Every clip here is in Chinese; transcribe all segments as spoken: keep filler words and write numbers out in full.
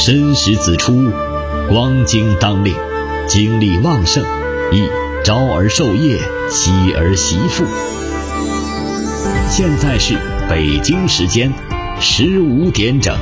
申时子出，光经当令，精力旺盛，宜朝而授业，夕而习赋。现在是北京时间十五点整。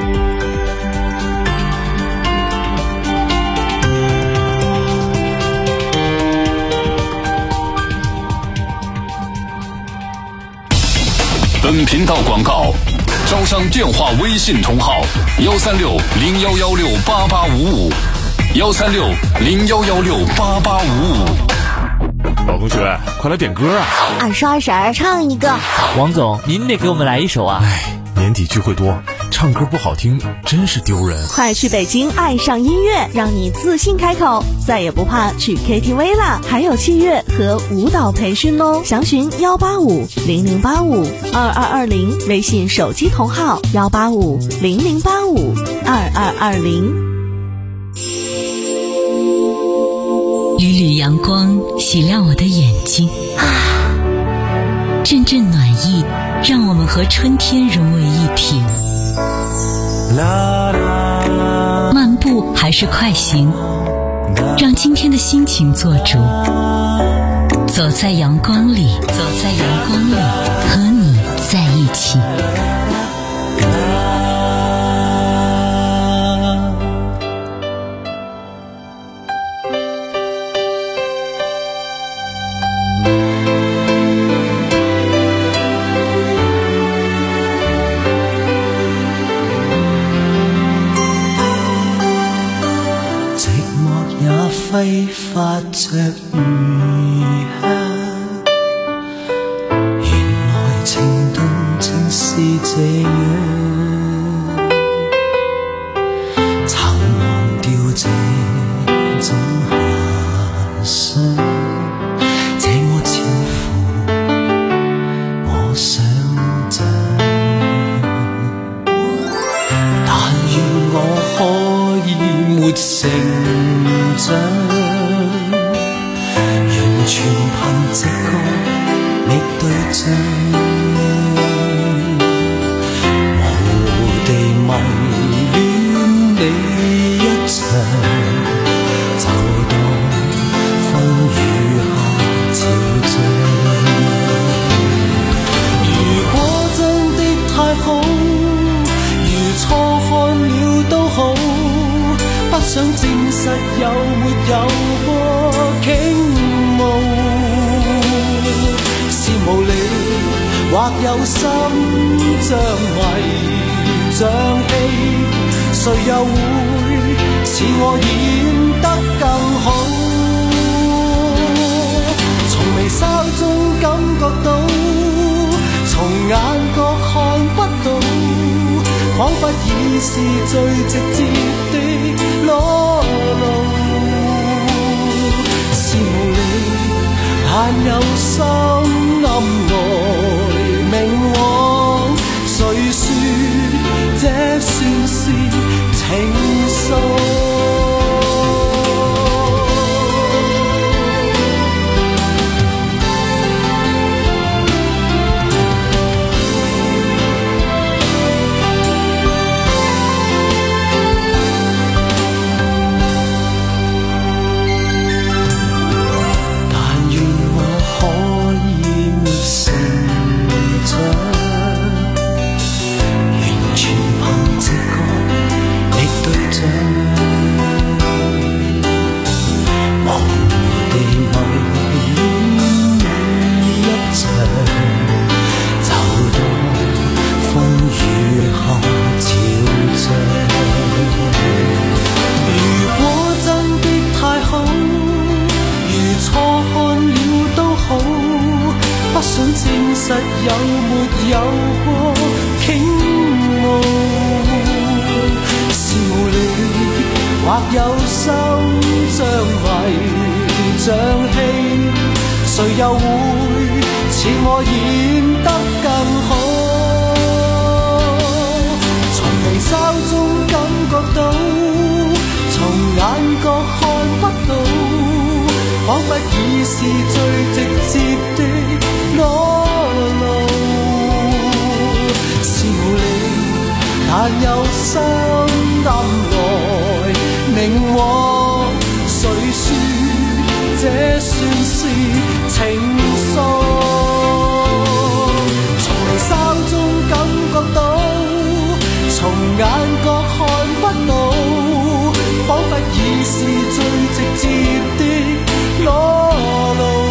本频道广告，招商电话微信同号：幺三六零幺幺六八八五五，幺三六零幺幺六八八五五。 老同学，快来点歌啊！ 二十二婶唱一个。 王总，您得给我们来一首啊！ 哎，年底聚会多，唱歌不好听真是丢人。 快去北京爱上音乐，让你自信开口，再也不怕去 K T V 啦！还有器乐和舞蹈培训哦，详询幺八五零零八五二二二零，微信手机同号幺八五零零八五二二二零。 缕缕阳光洗亮我的眼睛，啊，阵阵暖意让我们和春天融为一体。漫步还是快行，让今天的心情做主。走在阳光里，走在阳光里，和你在一起。 揮發着餘香，原來情動正是這樣，曾忘掉這種遐想，這麼超乎我想象，但願我可以沒成長，完全憑直覺覓對象，無地迷戀你一場，就當風雨下潮漲。如果真的太好，如錯看了都好，不想證實有沒有過傾慕，是無理或有心像迷像戲，誰又會似我演得更好？從微笑中感覺到，從眼角看不到，彷彿已是最直接的裸露，是無理，但有心暗來明往，誰說這算是情愫？實有沒有過傾慕，是無理或有心像迷像戲，誰又會似我演得更好？從微笑中感覺到，從眼角看不到，彷彿已是最直接的裸露，是無理，但有心暗來名和谁说这算是情愫？从眉梢中感觉到，从眼角看不到，仿佛已是最直接的裸露。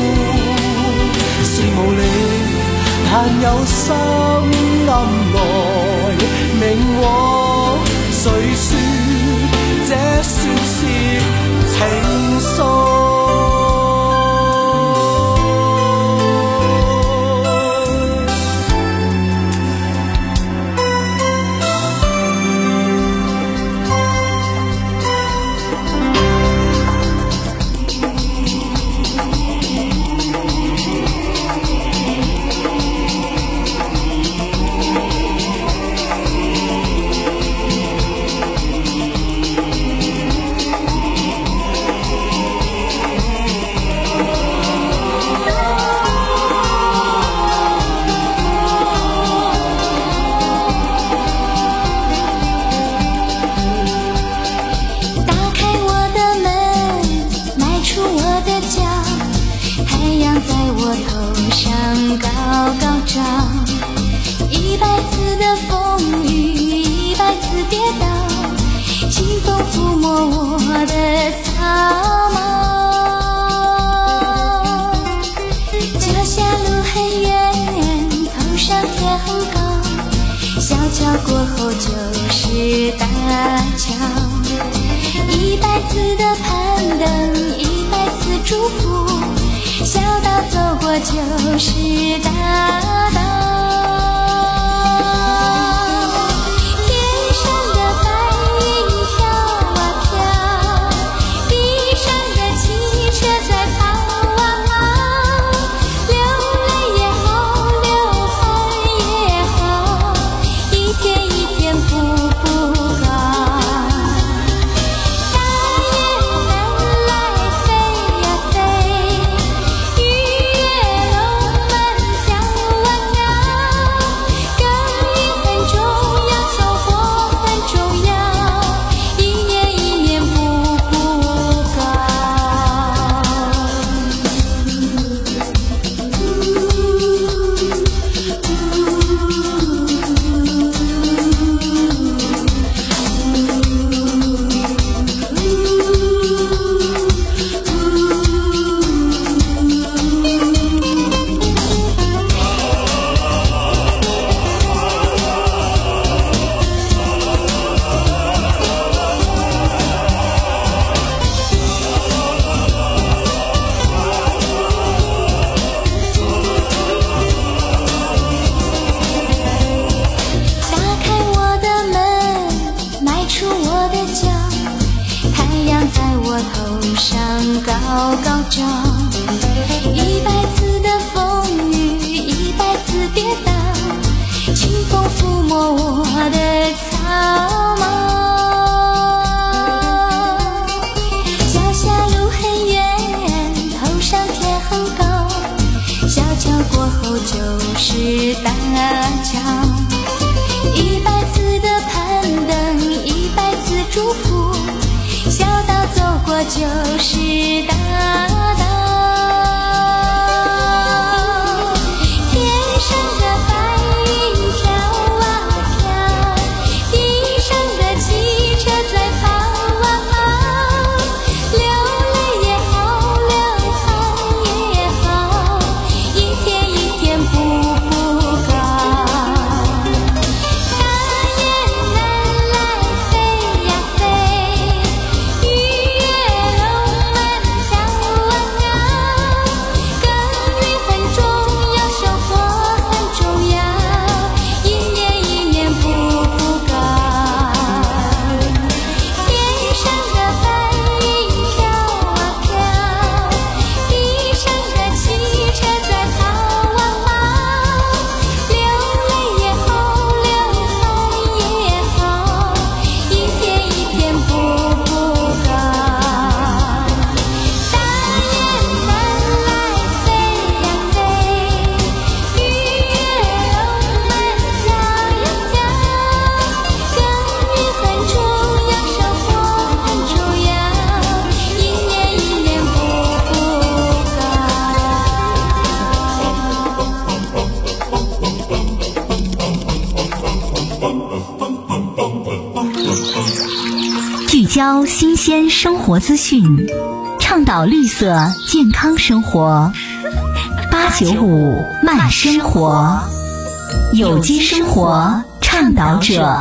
是无力，但有心暗来明和谁说这算是情愫？ 一百次的风雨，一百次跌倒，清风抚摸我的草帽。脚下路很远，头上天很高，小桥过后就是大桥。一百次的攀登，一百次祝福，小道走过就是大道。高高照，一百次的风雨，一百次跌倒，清风抚摸我的草帽。脚下路很远，头上天很高，小桥过后就是大桥。一百次的攀登，一百次祝福，小道走过就是大道。天上的白云飘啊飘，地上的汽车在跑啊跑，流泪也好，流汗也好，一天一天步步高。大雁南来飞呀飞，鱼跃龙门跳聚焦新鲜生活资讯，倡导绿色健康生活。八九五慢生活，有机生活倡导者，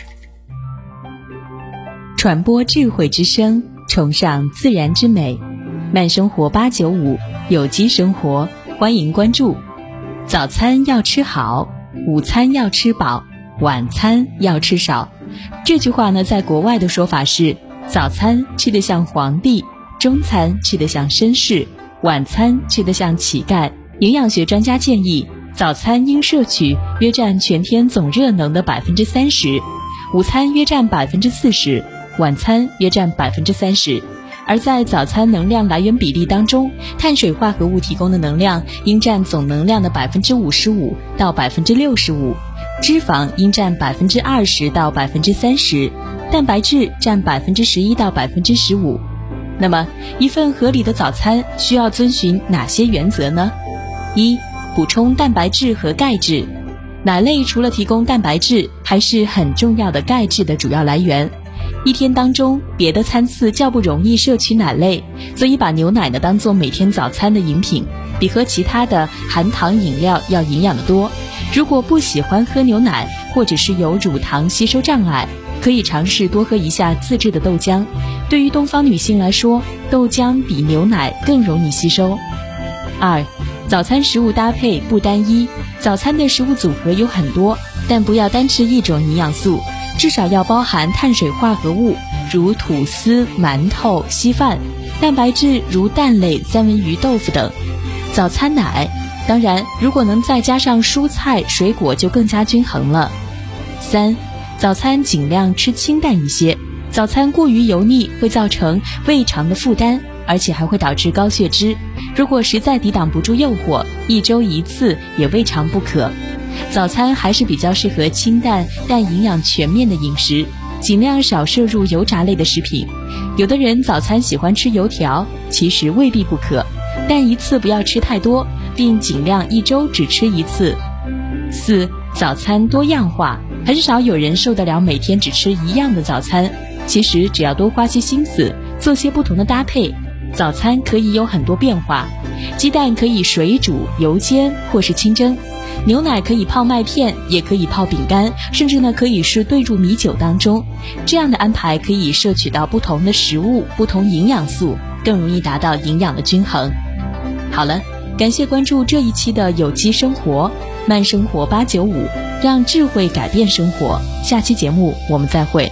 传播智慧之声，崇尚自然之美。慢生活八九五，有机生活，欢迎关注。早餐要吃好，午餐要吃饱，晚餐要吃少。这句话呢，在国外的说法是：早餐吃得像皇帝，中餐吃得像绅士，晚餐吃得像乞丐。营养学专家建议，早餐应摄取约占全天总热能的百分之三十，午餐约占百分之四十，晚餐约占百分之三十。而在早餐能量来源比例当中，碳水化合物提供的能量应占总能量的百分之五十五到百分之六十五，脂肪应占百分之二十到百分之三十，蛋白质占百分之十一到百分之十五。那么，一份合理的早餐需要遵循哪些原则呢？一、补充蛋白质和钙质。奶类除了提供蛋白质，还是很重要的钙质的主要来源。一天当中，别的餐次较不容易摄取奶类，所以把牛奶呢当做每天早餐的饮品，比和其他的含糖饮料要营养得多。如果不喜欢喝牛奶，或者是有乳糖吸收障碍，可以尝试多喝一下自制的豆浆。对于东方女性来说，豆浆比牛奶更容易吸收。二、早餐食物搭配不单一。早餐的食物组合有很多，但不要单吃一种营养素，至少要包含碳水化合物，如吐司、馒头、稀饭；蛋白质如蛋类、三文鱼、豆腐等。早餐奶，当然如果能再加上蔬菜、水果就更加均衡了。三、早餐尽量吃清淡一些，早餐过于油腻会造成胃肠的负担，而且还会导致高血脂。如果实在抵挡不住诱惑，一周一次也未尝不可。早餐还是比较适合清淡但营养全面的饮食，尽量少摄入油炸类的食品。有的人早餐喜欢吃油条，其实未必不可，但一次不要吃太多，并尽量一周只吃一次。四、早餐多样化。很少有人受得了每天只吃一样的早餐，其实只要多花些心思，做些不同的搭配，早餐可以有很多变化。鸡蛋可以水煮、油煎或是清蒸，牛奶可以泡麦片，也可以泡饼干，甚至呢可以是兑入米酒当中。这样的安排可以摄取到不同的食物、不同营养素，更容易达到营养的均衡。好了，感谢关注这一期的有机生活慢生活八九五，让智慧改变生活。下期节目我们再会。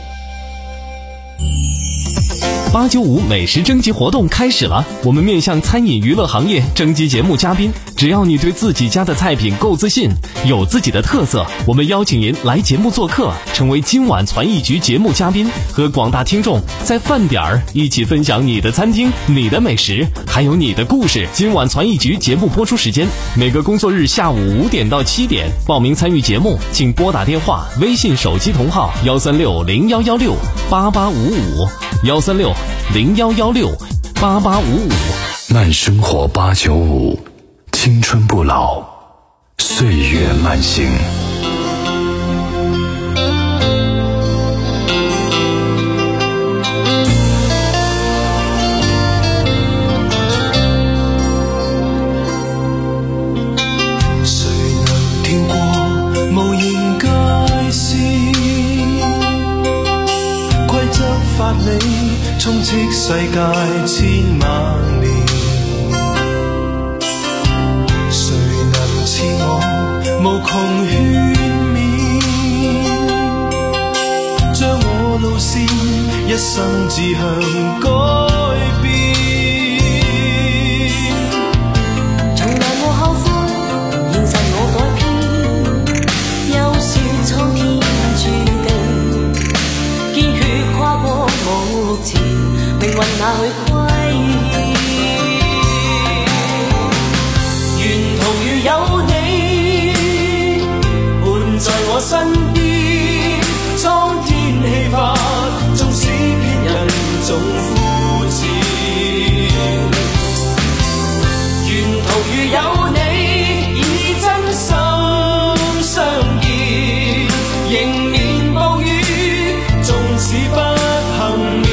八九五美食征集活动开始了，我们面向餐饮娱乐行业征集节目嘉宾，只要你对自己家的菜品够自信，有自己的特色，我们邀请您来节目做客，成为今晚传艺局节目嘉宾，和广大听众在饭点儿一起分享你的餐厅、你的美食，还有你的故事。今晚传艺局节目播出时间每个工作日下午五点到七点，报名参与节目请拨打电话、微信手机同号幺三六零幺幺六八八五五幺三六零幺幺六八八五五。 慢生活八九五，青春不老，岁月慢行。 谁能听过無言界線，規則法理充斥世界千萬年，誰能似我無窮勸勉，將我路線一生志向改變。從來無後悔，現實我改編，有時蒼天注定，見血跨過目前，命運哪去規欠？沿途如有你伴在我身邊，蒼天氣化，縱使偏人總膚淺。沿途如有你，以真心相見，迎面暴雨，縱使不幸。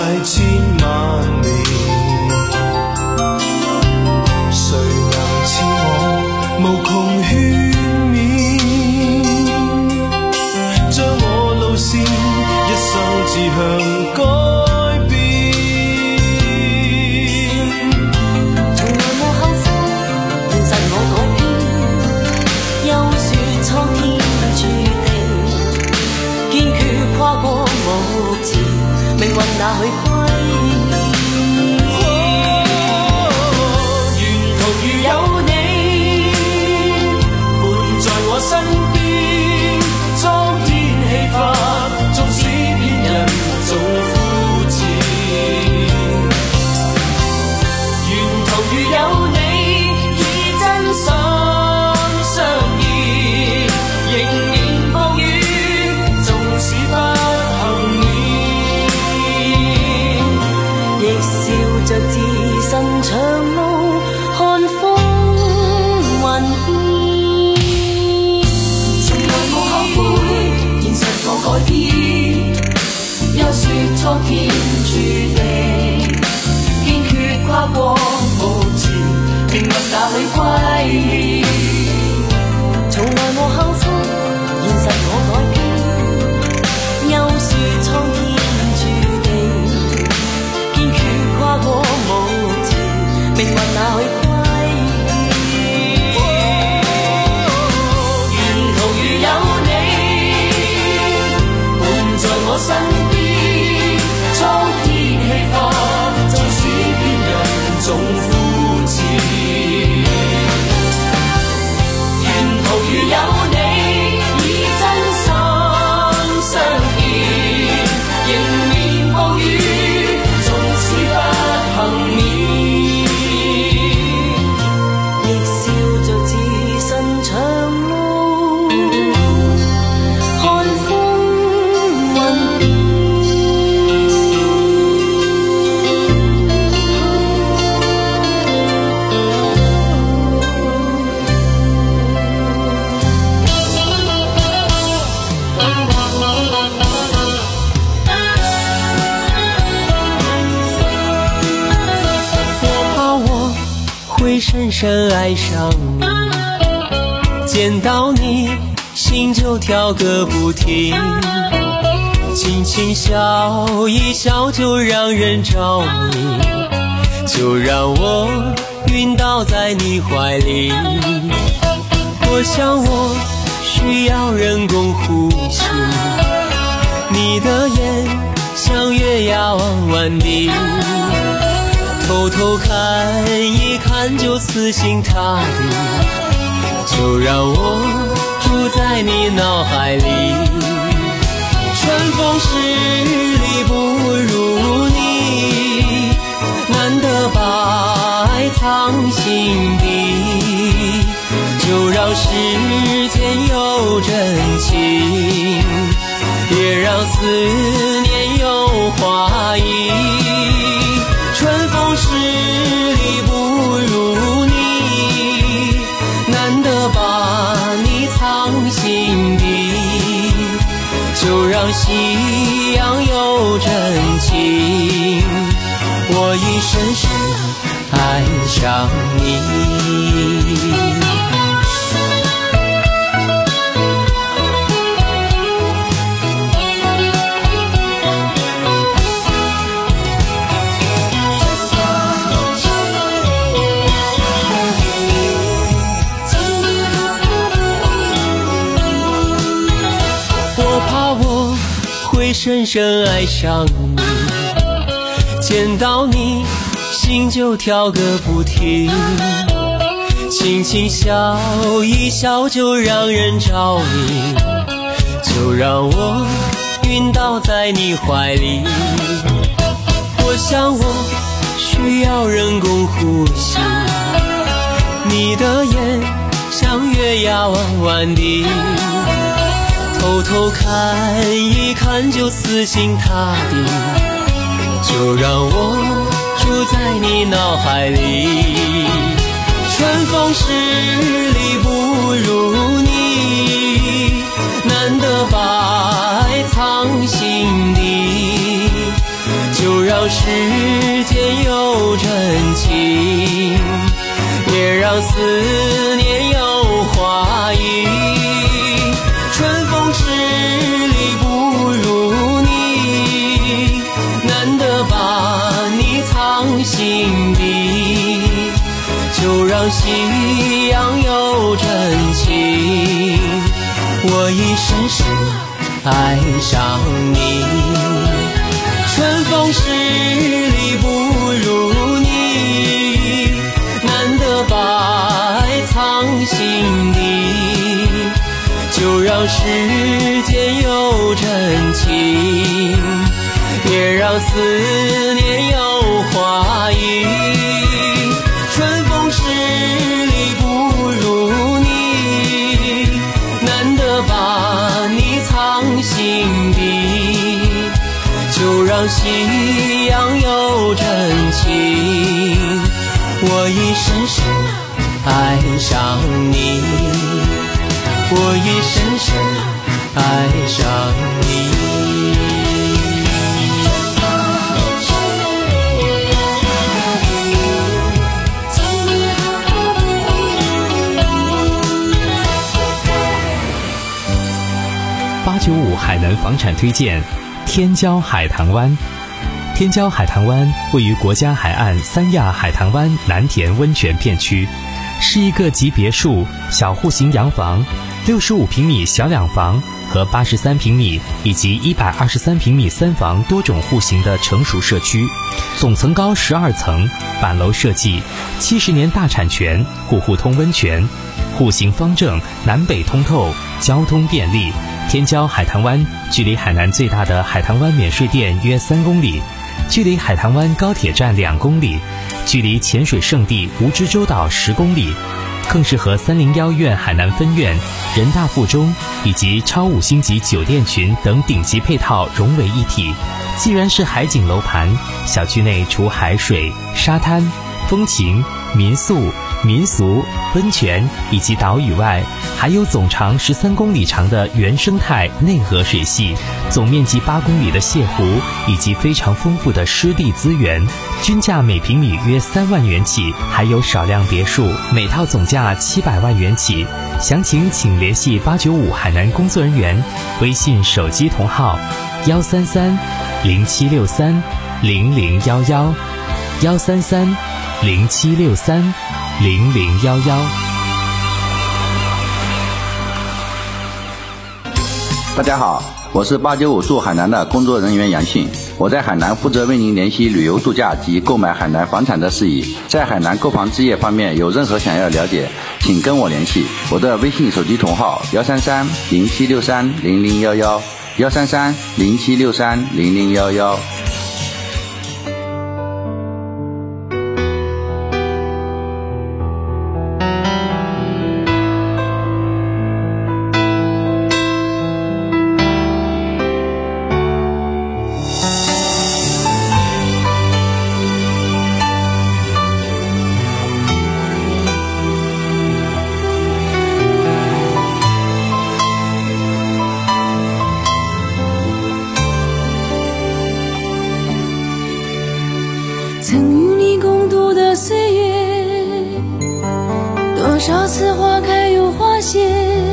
大千萬年，誰能似我無窮勸勉，將我路線一生志向改變， 從來無後悔，現實我改變，又說蒼天注定，堅決跨過目前，命運哪去歸？ 沿途如有你伴在我身邊，蒼天氣發，縱使偏人總膚淺。沿途如有你以真心相依，迎面暴雨，縱使不幸免， 亦笑着自身長路看風雲變。 從來無後悔，現實我改變，休說蒼天注定，堅決跨過目前，命運哪裏歸？ 從來無後悔，現實我改變，休說蒼天注定，堅決跨過目前，命運哪去歸？ 沿途如有你伴在我身邊，蒼天氣化，縱使偏人總膚淺。沿途如有你以真心相見，迎面暴雨，縱使不幸免， 亦笑着自身長路看風雲變。 我怕我會深深愛上你，見到你心就跳個不停，輕輕笑一笑就讓人着迷，就讓我暈倒在你懷裡。我想我需要人工呼吸，你的眼像月牙彎彎的，偷偷看一看就死心塌地，就讓我住在你腦海裡。春風十里不如你，難得把愛藏心底，就讓時間有真情，也讓思念有花意。春風十里不如你，難得把你藏心底，就讓夕陽有真情，我已深深愛上你。会深深愛上你，見到你心就跳個不停，輕輕笑一笑就讓人着迷，就讓我暈倒在你懷裡。我想我需要人工呼吸，你的眼像月牙彎彎的，偷偷看一看就死心塌地，就讓我住在你腦海裡。春風十里不如你，難得把愛藏心底，就讓让世间有真情，也让思念有花意。春风十里不如你，难得把你藏心底，就让夕阳有真情，我已深深爱上你。春风十里不如你，难得把爱藏心底，就让世间有真情，也让思念有花意。春风十里不如你，难得把你藏心底，就让夕阳有真情，我已深深爱上你，我已深深爱上你。 八九五海南房产推荐天骄海棠湾。天骄海棠湾位于国家海岸三亚海棠湾南田温泉片区，是一个集别墅、小户型洋房、六十五平米小两房和八十三平米以及一百二十三平米三房多种户型的成熟社区，总层高十二层，板楼设计，七十年大产权，户户通温泉，户型方正，南北通透，交通便利。天骄海棠湾距离海南最大的海棠湾免税店约三公里，距离海棠湾高铁站两公里，距离潜水圣地蜈支洲岛十公里，更是和三零幺院海南分院、人大附中以及超五星级酒店群等顶级配套融为一体。既然是海景楼盘，小区内除海水、沙滩、风情、民宿、民俗、温泉以及岛屿外，还有总长十三公里长的原生态内河水系，总面积八公里的泻湖，以及非常丰富的湿地资源，均价每平米约三万元起，还有少量别墅，每套总价七百万元起。详情请联系八九五海南工作人员，微信手机同号幺三三零七六三零零幺幺幺三三零七六三零零幺幺。 大家好，我是八九五驻海南的工作人员杨信，我在海南负责为您联系旅游度假及购买海南房产的事宜。在海南购房置业方面有任何想要了解，请跟我联系，我的微信手机同号幺三三零七六三零零幺幺幺三三零七六三零零幺幺。 多少次花开又花谢，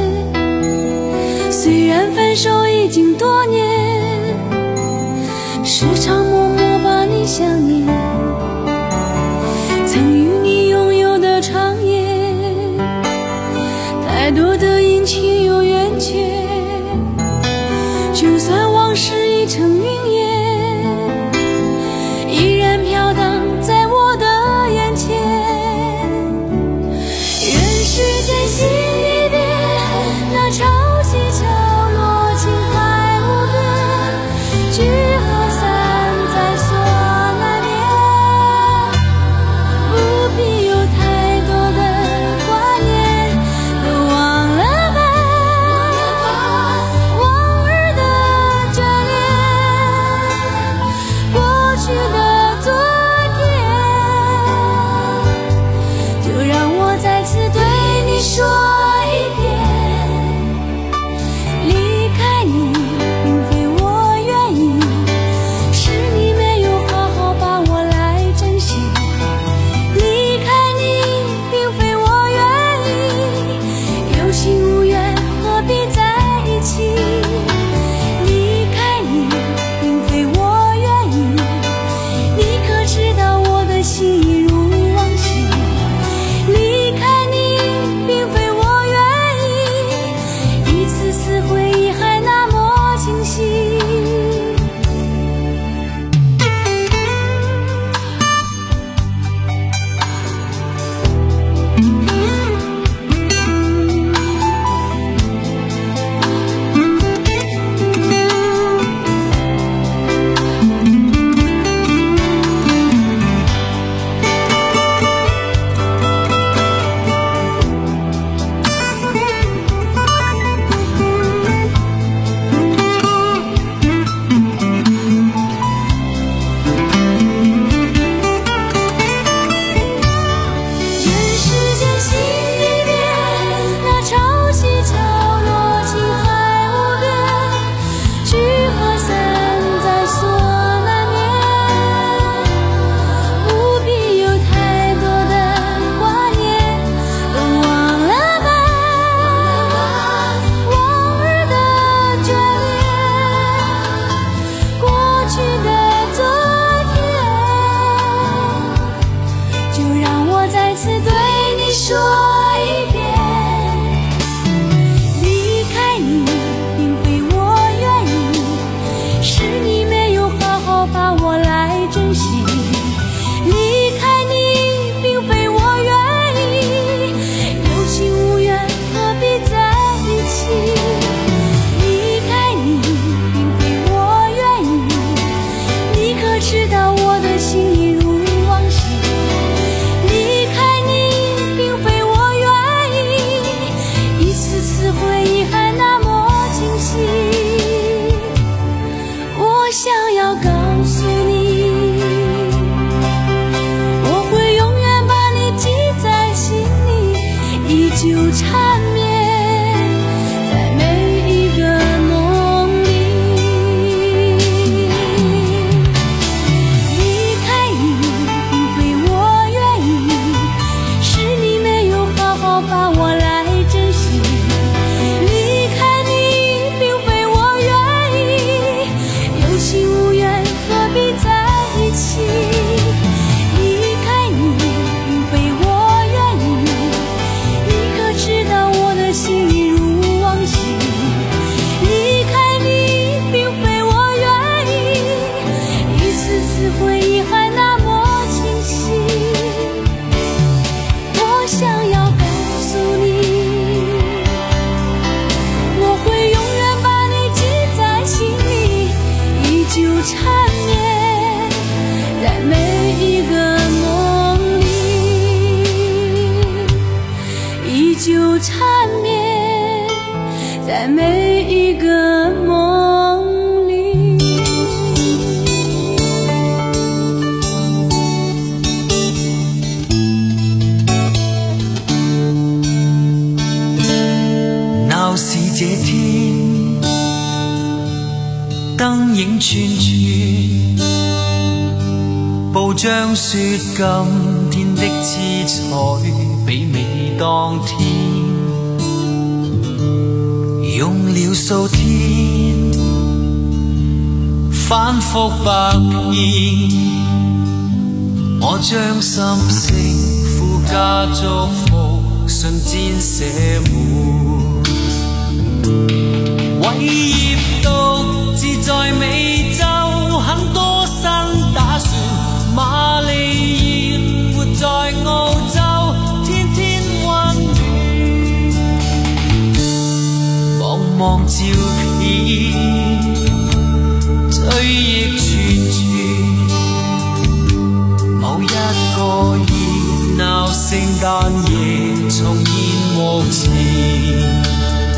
虽然分手已经多年，时常默默把你想念。曾与你拥有的长夜，太多的阴晴有圆缺，就算往事已成云烟，依然飘荡在我的眼前。世间心一别，那潮起潮落，情海无边，聚合散惜。离开你并非我愿意，有情无缘何必在一起。离开你并非我愿意，你可知道我的心一如往昔。离开你并非我愿意，一次次回忆还那么清晰。我想要告诉你，我会永远把你记在心里，依旧缠绵在每一个梦里。离开你并非我愿意，是你没有好好把我来珍惜。离开你并非我愿意，有情无缘何必在一起。离开你并非我愿意，你可知道我的心一如往昔。离开你并非我愿意，一次次回忆还那么清晰。我想要告诉你，我会永远把你记在心里，依旧缠绵在每一个梦里，依旧缠绵在每一个梦里。 鬧市這天，燈影串串，報章說今天的姿彩媲美當天，用了數天，反覆百厭，我將心聲附加祝福，瞬間寫滿。偉業獨自在美洲，很多新打算。瑪麗燕活在澳洲，天天溫暖。望望照片，追憶串串，某一個熱鬧聖誕夜重現目前。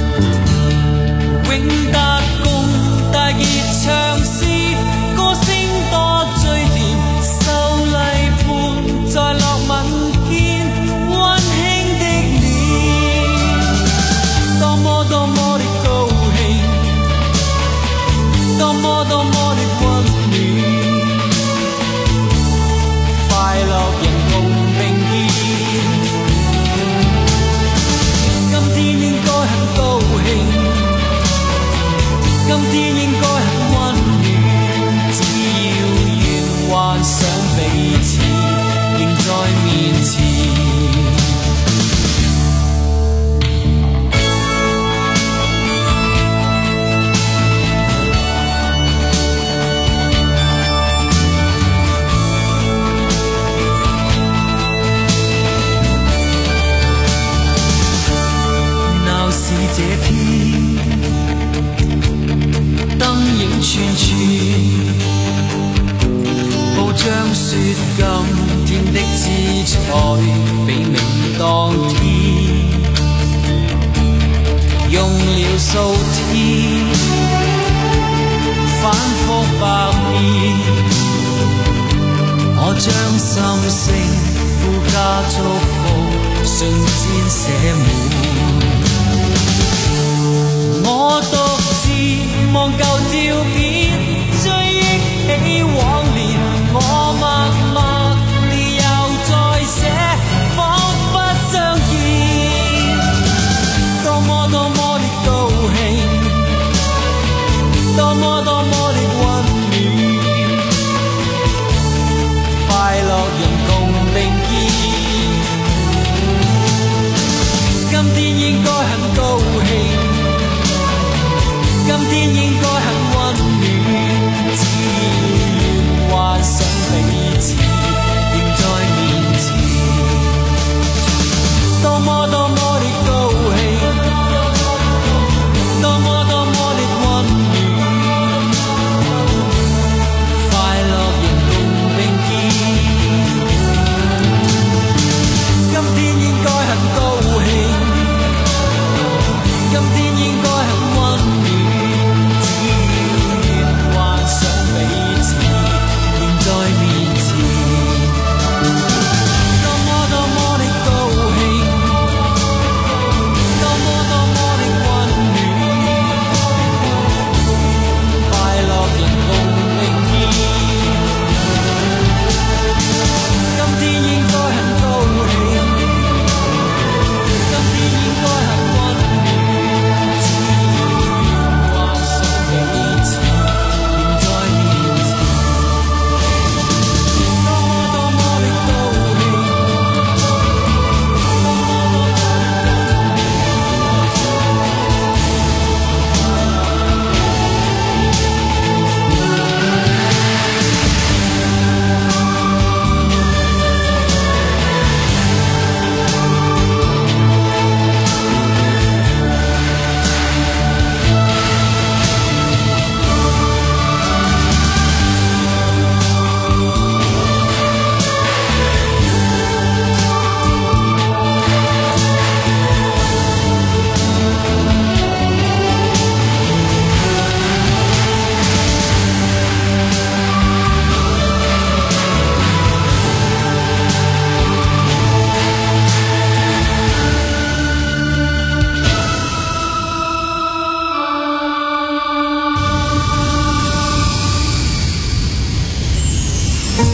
永達共大熱唱詩，歌聲多醉甜，秀麗伴在落吻間，溫馨的臉，多麼多麼的高興，多麼多麼的溫暖，快樂人共並肩，今天應該很高興。今天應該很溫暖，只要願幻想彼此仍在面前。鬧市這天，燈影串串，報章說今天的姿彩媲美當天，用了數天，反覆百遍，我將心聲附加祝福，瞬間寫滿。我獨自望舊照片，追憶起往年，我默默地又再寫，彷彿相見。多麼多麼的高興，多麼多麼的溫暖，快樂人共並肩。今天應該很高興，今天應該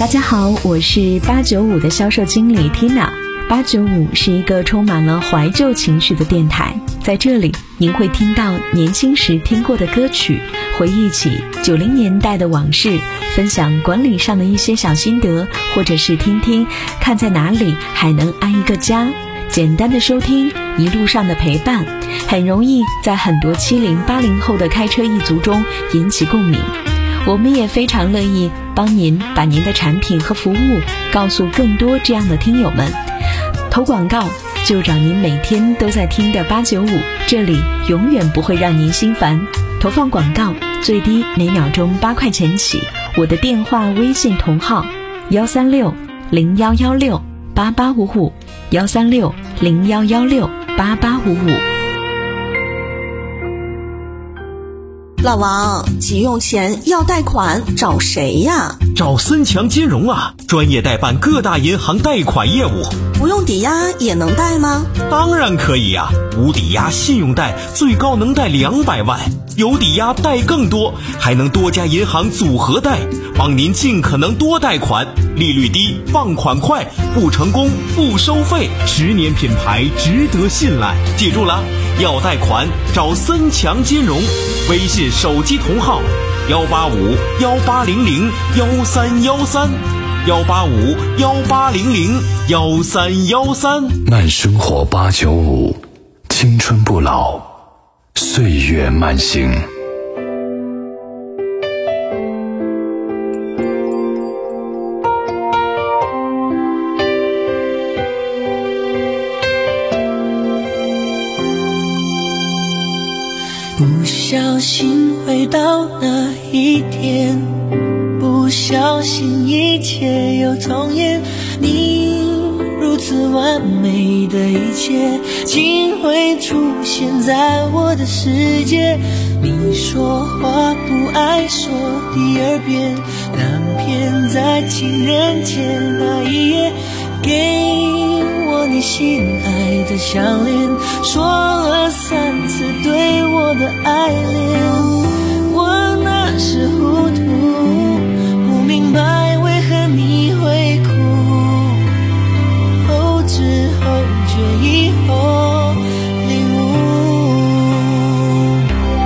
大家好，我是八九五的销售经理 Tina。八九五是一个充满了怀旧情绪的电台，在这里您会听到年轻时听过的歌曲，回忆起九零年代的往事，分享管理上的一些小心得，或者是听听看在哪里还能安一个家。简单的收听，一路上的陪伴，很容易在很多七零八零后的开车一族中引起共鸣。我们也非常乐意帮您把您的产品和服务告诉更多这样的听友们。投广告就找您每天都在听的八九五，这里永远不会让您心烦。投放广告最低每秒钟八块钱起，我的电话微信同号幺三六零幺幺六八八五五，幺三六零幺幺六八八五五。 老王，急用钱要贷款找谁呀？ 找森强金融啊，专业代办各大银行贷款业务。 不用抵押也能贷吗？ 当然可以呀、啊，无抵押信用贷最高能贷两百万，有抵押贷更多，还能多家银行组合贷，帮您尽可能多贷款，利率低，放款快，不成功不收费，十年品牌值得信赖。记住了，要贷款找森强金融，微信手机同号幺八五幺八零零幺三幺三。幺八五幺八零零幺三幺三， 慢生活八九五，青春不老，岁月慢行。 不小心回到那一天，不小心一切又重演，你如此完美的一切竟会出现在我的世界。你说话不爱说第二遍，难偏在情人节那一夜给我你心爱的项链，说了三次对我的爱恋。我那时糊涂，不明白为何你会哭，后知后觉以后领悟，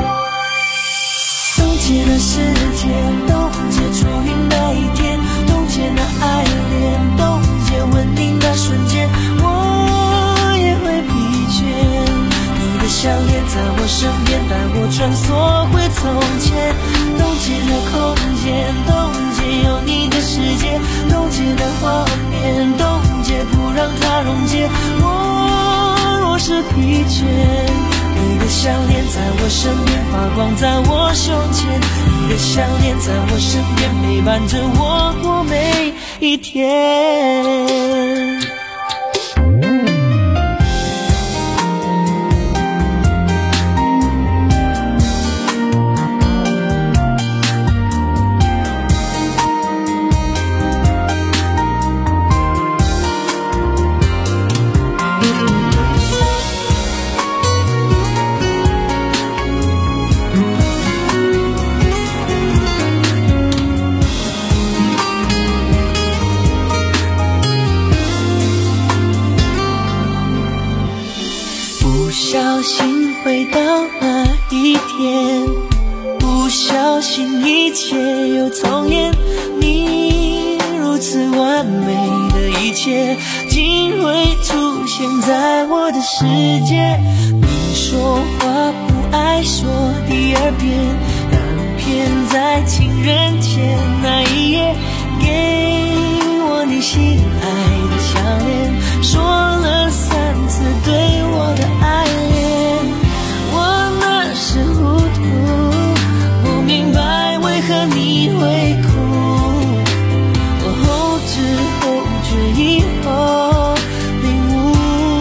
冻结那时间，冻结初遇那一天，冻结那爱恋，冻结吻你那瞬间，我也会疲倦。你的项链在我身边，带我穿梭回从前，冻结那空间，冻结有你的世界，冻结那画面，冻结不让它溶解。我若是疲倦，你的项链在我身边发光在我胸前，你的项链在我身边陪伴着我过每一天。不小心回到那一天，不小心一切又重演，你如此完美的一切竟会出现在我的世界。你说话不爱说第二遍，但偏在情人节那一夜给我你心爱的项链，说了三次对我的爱恋。我那时糊涂，不明白为何你会哭，我后知后觉以后领悟，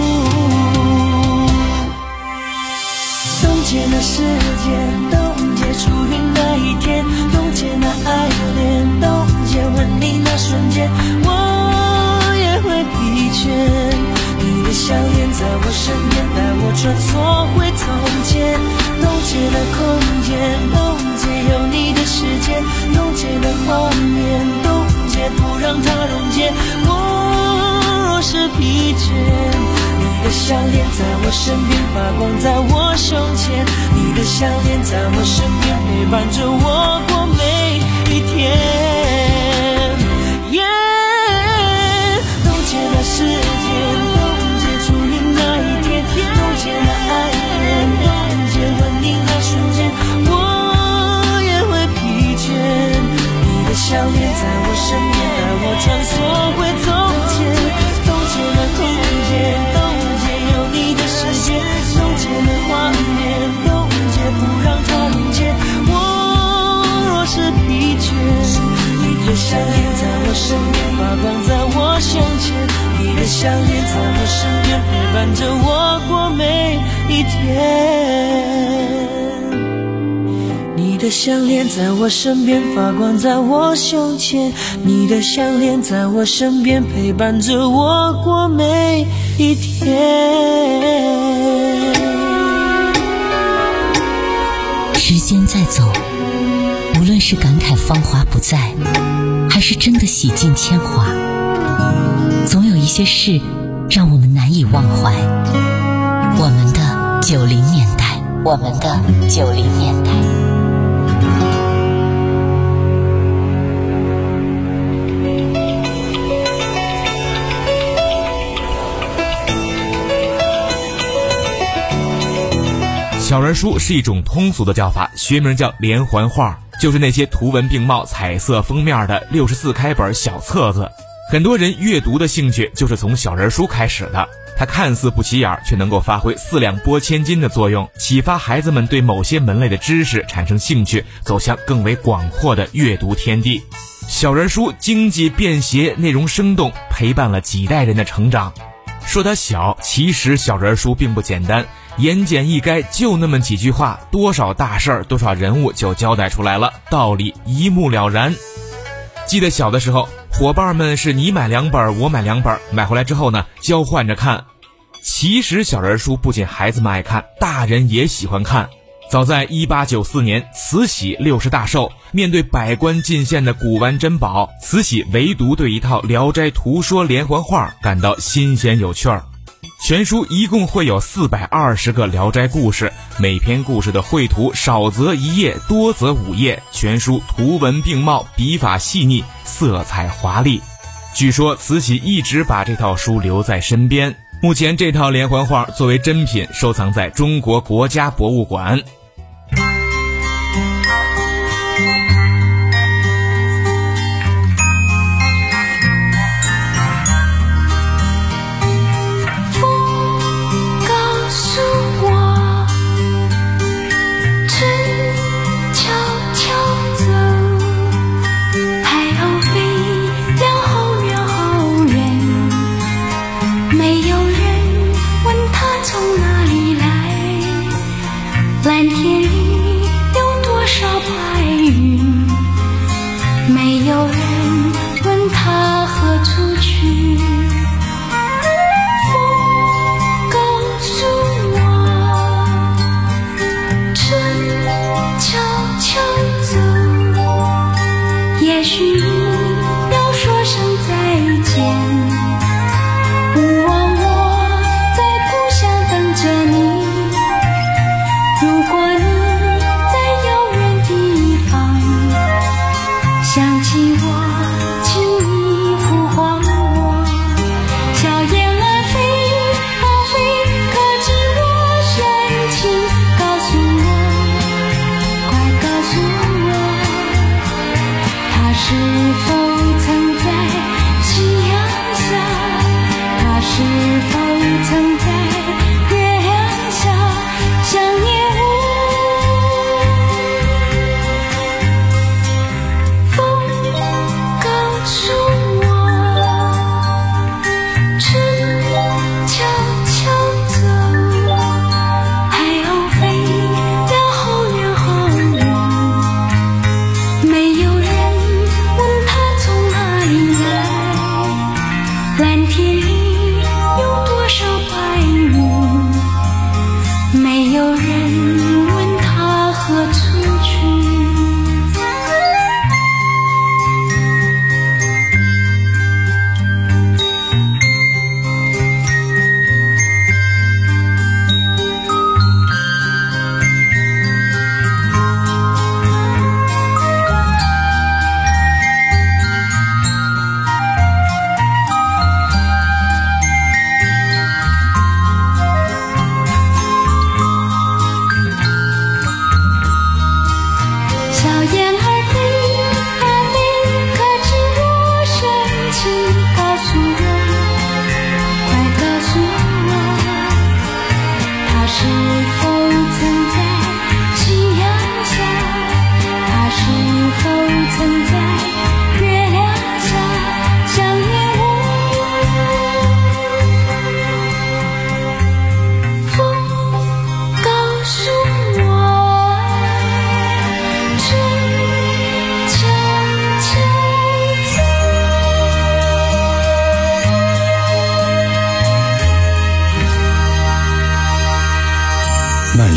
冻结那时间，冻结初遇那一天，冻结那爱恋，冻结吻你那瞬间，我也会疲倦。你的项链在我身边，带我穿梭回从前，冻结了空间，冻结有你的世界，冻结了画面，冻结结，不让它溶解。我若是疲倦，你的项链在我身边发光，在我胸前，你的项链在我身边陪伴着我过每一天。yeah, 冻结了时间，冻结初恋那一天，冻结了爱恋，冻结吻你那瞬间，我也会疲倦。你的项链在我身边，带我穿梭回从前，冻结了空间，冻结有你的世界，冻结了画面，冻结不让它溶解。我若是疲倦，你的项链在我身边发光，在我胸前，你的项链在我身边陪伴着我过每一天。你的项链在我身边发光，在我胸前，你的项链在我身边陪伴着我过每一天。 时间在走，无论是感慨芳华不再，还是真的洗尽铅华，总有一些事让我们难以忘怀。我们的九零年代，我们的九零年代。 小人书是一种通俗的叫法，学名叫连环画，就是那些图文并茂、彩色封面的六十四开本小册子。很多人阅读的兴趣就是从小人书开始的，它看似不起眼，却能够发挥四两拨千斤的作用，启发孩子们对某些门类的知识产生兴趣，走向更为广阔的阅读天地。小人书经济便携，内容生动，陪伴了几代人的成长。说它小，其实小人书并不简单，言简意赅，就那么几句话，多少大事儿，多少人物就交代出来了，道理一目了然。记得小的时候，伙伴们是你买两本，我买两本，买回来之后呢，交换着看。其实小人书不仅孩子们爱看，大人也喜欢看。早在一八九四年，慈禧六十大寿，面对百官进献的古玩珍宝，慈禧唯独对一套《聊斋图说》连环画感到新鲜有趣儿。全书一共会有四百二十个聊斋故事，每篇故事的绘图少则一页，多则五页，全书图文并茂，笔法细腻，色彩华丽。据说慈禧一直把这套书留在身边，目前这套连环画作为珍品收藏在中国国家博物馆。 蓝天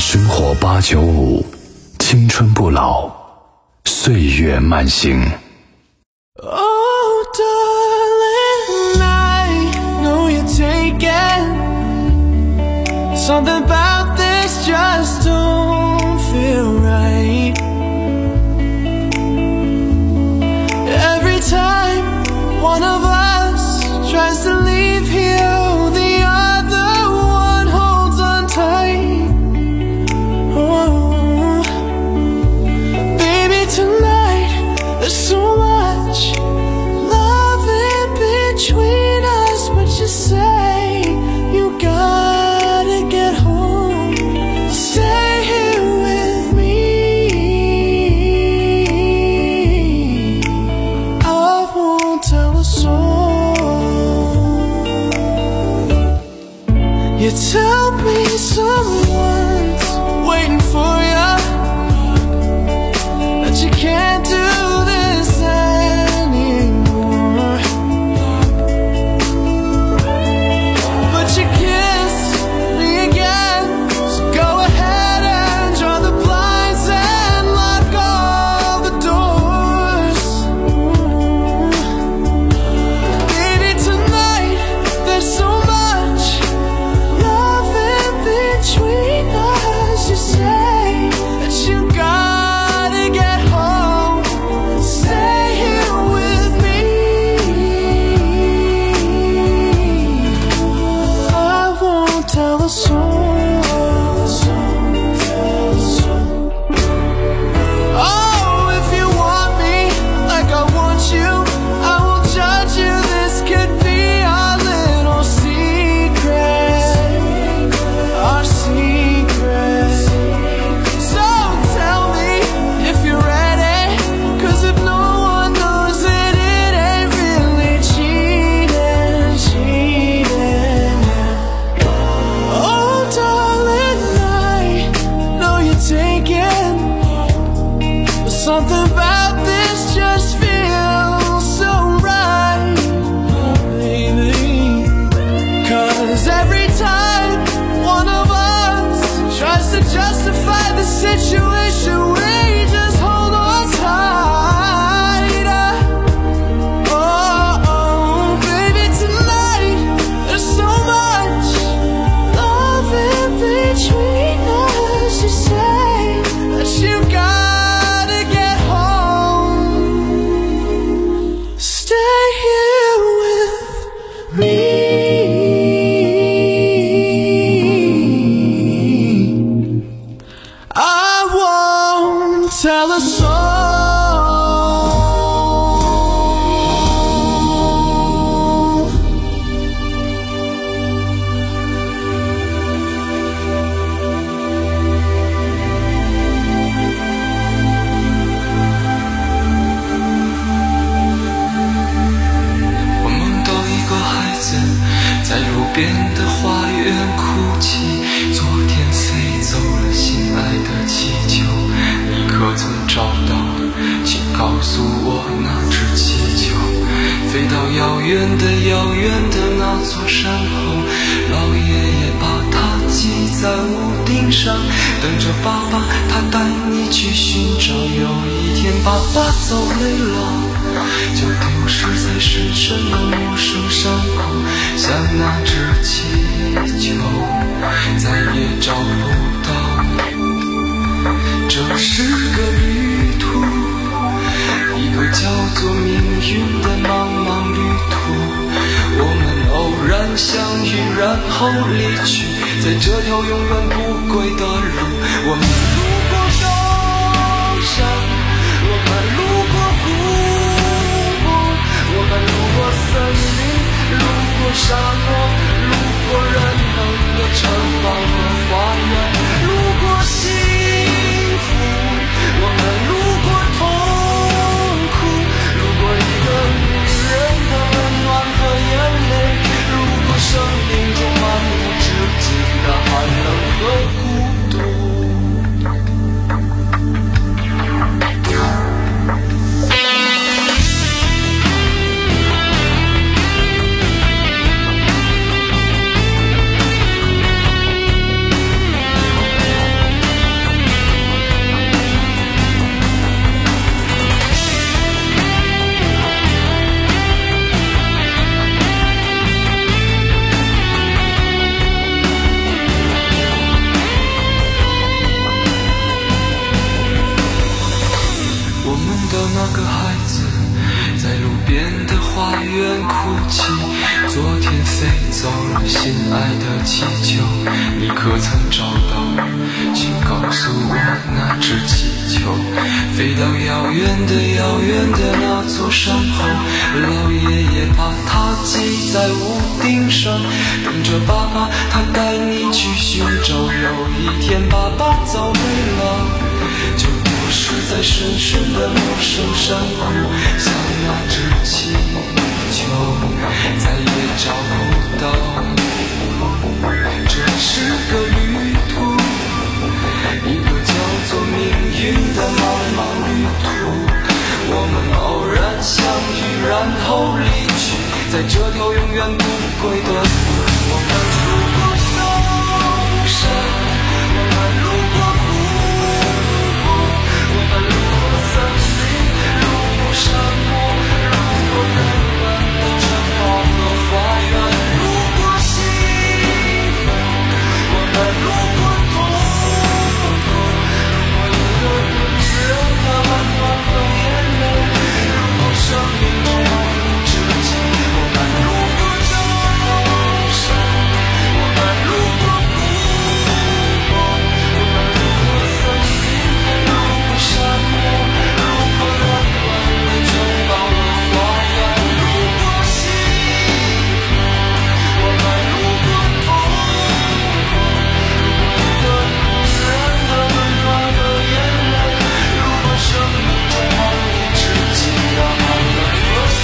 生活八九五，青春不老，岁月慢行。 Oh darling, I know you're taken. Something about this just don't feel right. Every time one of us tries to leave here, the other one holds on tight. Oh, baby, tonight there's so much love in between us, but you say you gotta get home. Stay here with me. I won't tell a soul. You tell me someone's waiting for you, that you can't do this anymore. But you kiss me again, so go ahead and draw the blinds and lock all the doors. Baby, tonight there's so much love in between us. You say that you gotta get home. Stay here with me. I won't tell a soul. Oh, if you want me like I want you, I will judge you. This could be our little secret, our secret. So tell me if you're ready, 'cause if no one knows it, it ain't really cheating, cheating. Oh darling, I know you're taken, but something about this just feels so right, baby. 'Cause every time one of us tries to justify the situation, we just hold on tight. Oh, oh, baby, tonight there's so much love in between us. You say that you gotta get home. Stay here with me. I won't tell a soul. 我梦到一个孩子在路边的花园哭泣，昨天飞走了心爱的气球，你可曾找到？请告诉我那只气球飞到遥远的遥远的那座山后，老爷爷把它系在屋顶上，等着爸爸他带你去寻找。有一天爸爸走累了，就丢失在深深的陌生山口，像那只气球再也找不到。这是个旅途，一个叫做命运的茫茫旅途，我们偶然相遇，然后离去，在这条永远不归的路。我们路过高山，我们路过湖泊，我们路过森林，路过沙漠，路过人们的城堡和花园，路过幸福，我们路过痛苦，路过一个女人的温暖和眼泪，路过生命中漫无止境的寒冷和孤独。 远哭泣，昨天飞走了心爱的气球，你可曾找到？请告诉我那只气球，飞到遥远的遥远的那座山后，老爷爷把它系在屋顶上，等着爸爸他带你去寻找。有一天爸爸走累了，就丢失在深深的陌生山谷，像那只气球再也找不到。这是个旅途，一个叫做命运的茫茫旅途，我们偶然相遇，然后离去，在这条永远不归的路。我们路过高山，我们路过湖泊，我们路过森林，路过沙漠，路过人们的城堡和花园，路过幸福，我们路过痛苦，路过一个人只有他温暖和眼泪，路过生命中万物之境，我们路过高山，我们路过湖泊，我们路过森林，路过沙漠，路过软软的城堡和花园，路过幸福，我们路过痛苦，路过一个女人的温暖和眼泪，路过生命中万物之境的爱和死。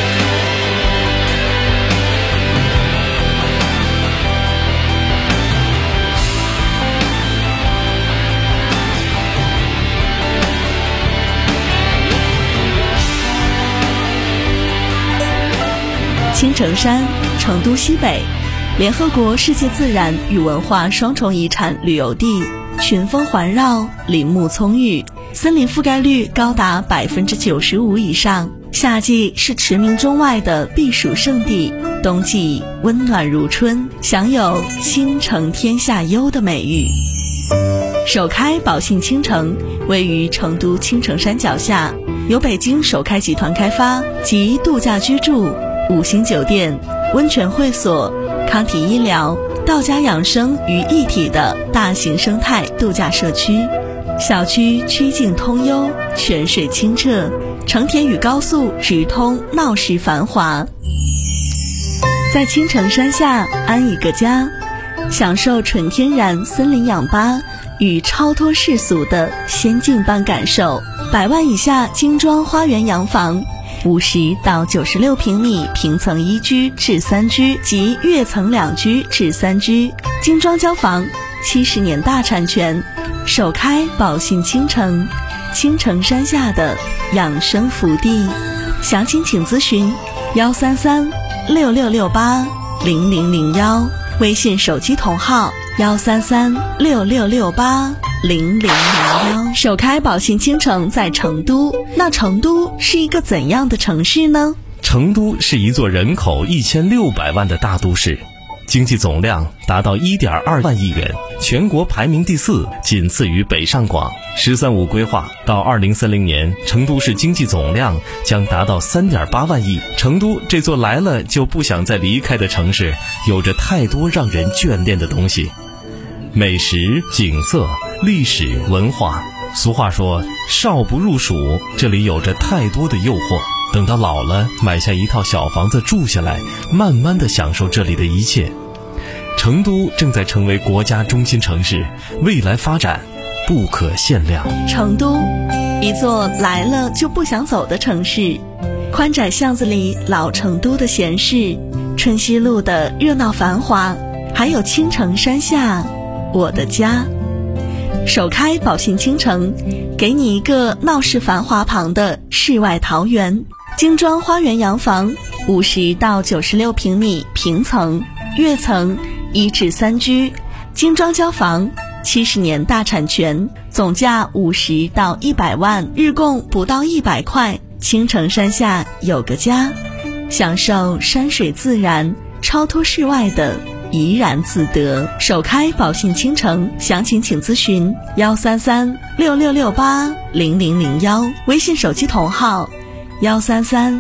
青城山，成都西北，联合国世界自然与文化双重遗产旅游地，群峰环绕，林木葱郁，森林覆盖率高达百分之九十五以上。夏季是驰名中外的避暑胜地，冬季温暖如春，享有青城天下优的美誉。首开宝信青城位于成都青城山脚下，由北京首开集团开发，集度假居住、五星酒店、温泉会所、康体医疗、道家养生于一体的大型生态度假社区。小区曲径通幽，泉水清澈，成田与高速直通，闹市繁华。在青城山下安一个家，享受纯天然森林氧吧与超脱世俗的仙境般感受。百万以下精装花园洋房，五十到九十六平米平层一居至三居及跃层两居至三居，精装交房，七十年大产权，首开宝信青城，青城山下的养生福地。详情请咨询幺三三六六六八零零零幺，微信手机同号幺三三六六六八零零零幺。首开宝信青城在成都，那成都是一个怎样的城市呢？ 成都是一座人口一千六百万的大都市，经济总量达到一点二万亿元，全国排名第四，仅次于北上广。十三五规划到二零三零年，成都市经济总量将达到三点八万亿。成都这座来了就不想再离开的城市，有着太多让人眷恋的东西，美食、景色、历史、文化。俗话说少不入蜀，这里有着太多的诱惑。等到老了，买下一套小房子住下来，慢慢地享受这里的一切。成都正在成为国家中心城市，未来发展不可限量。 成都，一座来了就不想走的城市。宽窄巷子里老成都的闲适，春熙路的热闹繁华，还有青城山下我的家。首开宝信青城，给你一个闹市繁华旁的世外桃源。精装花园洋房，五十到九十六平米平层、跃层一至三居，精装交房，七十年大产权，总价五十到一百万，日供不到一百块。青城山下有个家，享受山水自然，超脱世外的怡然自得。首开宝信青城，详情请咨询幺三三六六六八零零零幺，微信手机同号幺三三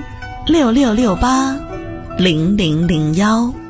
六六六八零零零幺。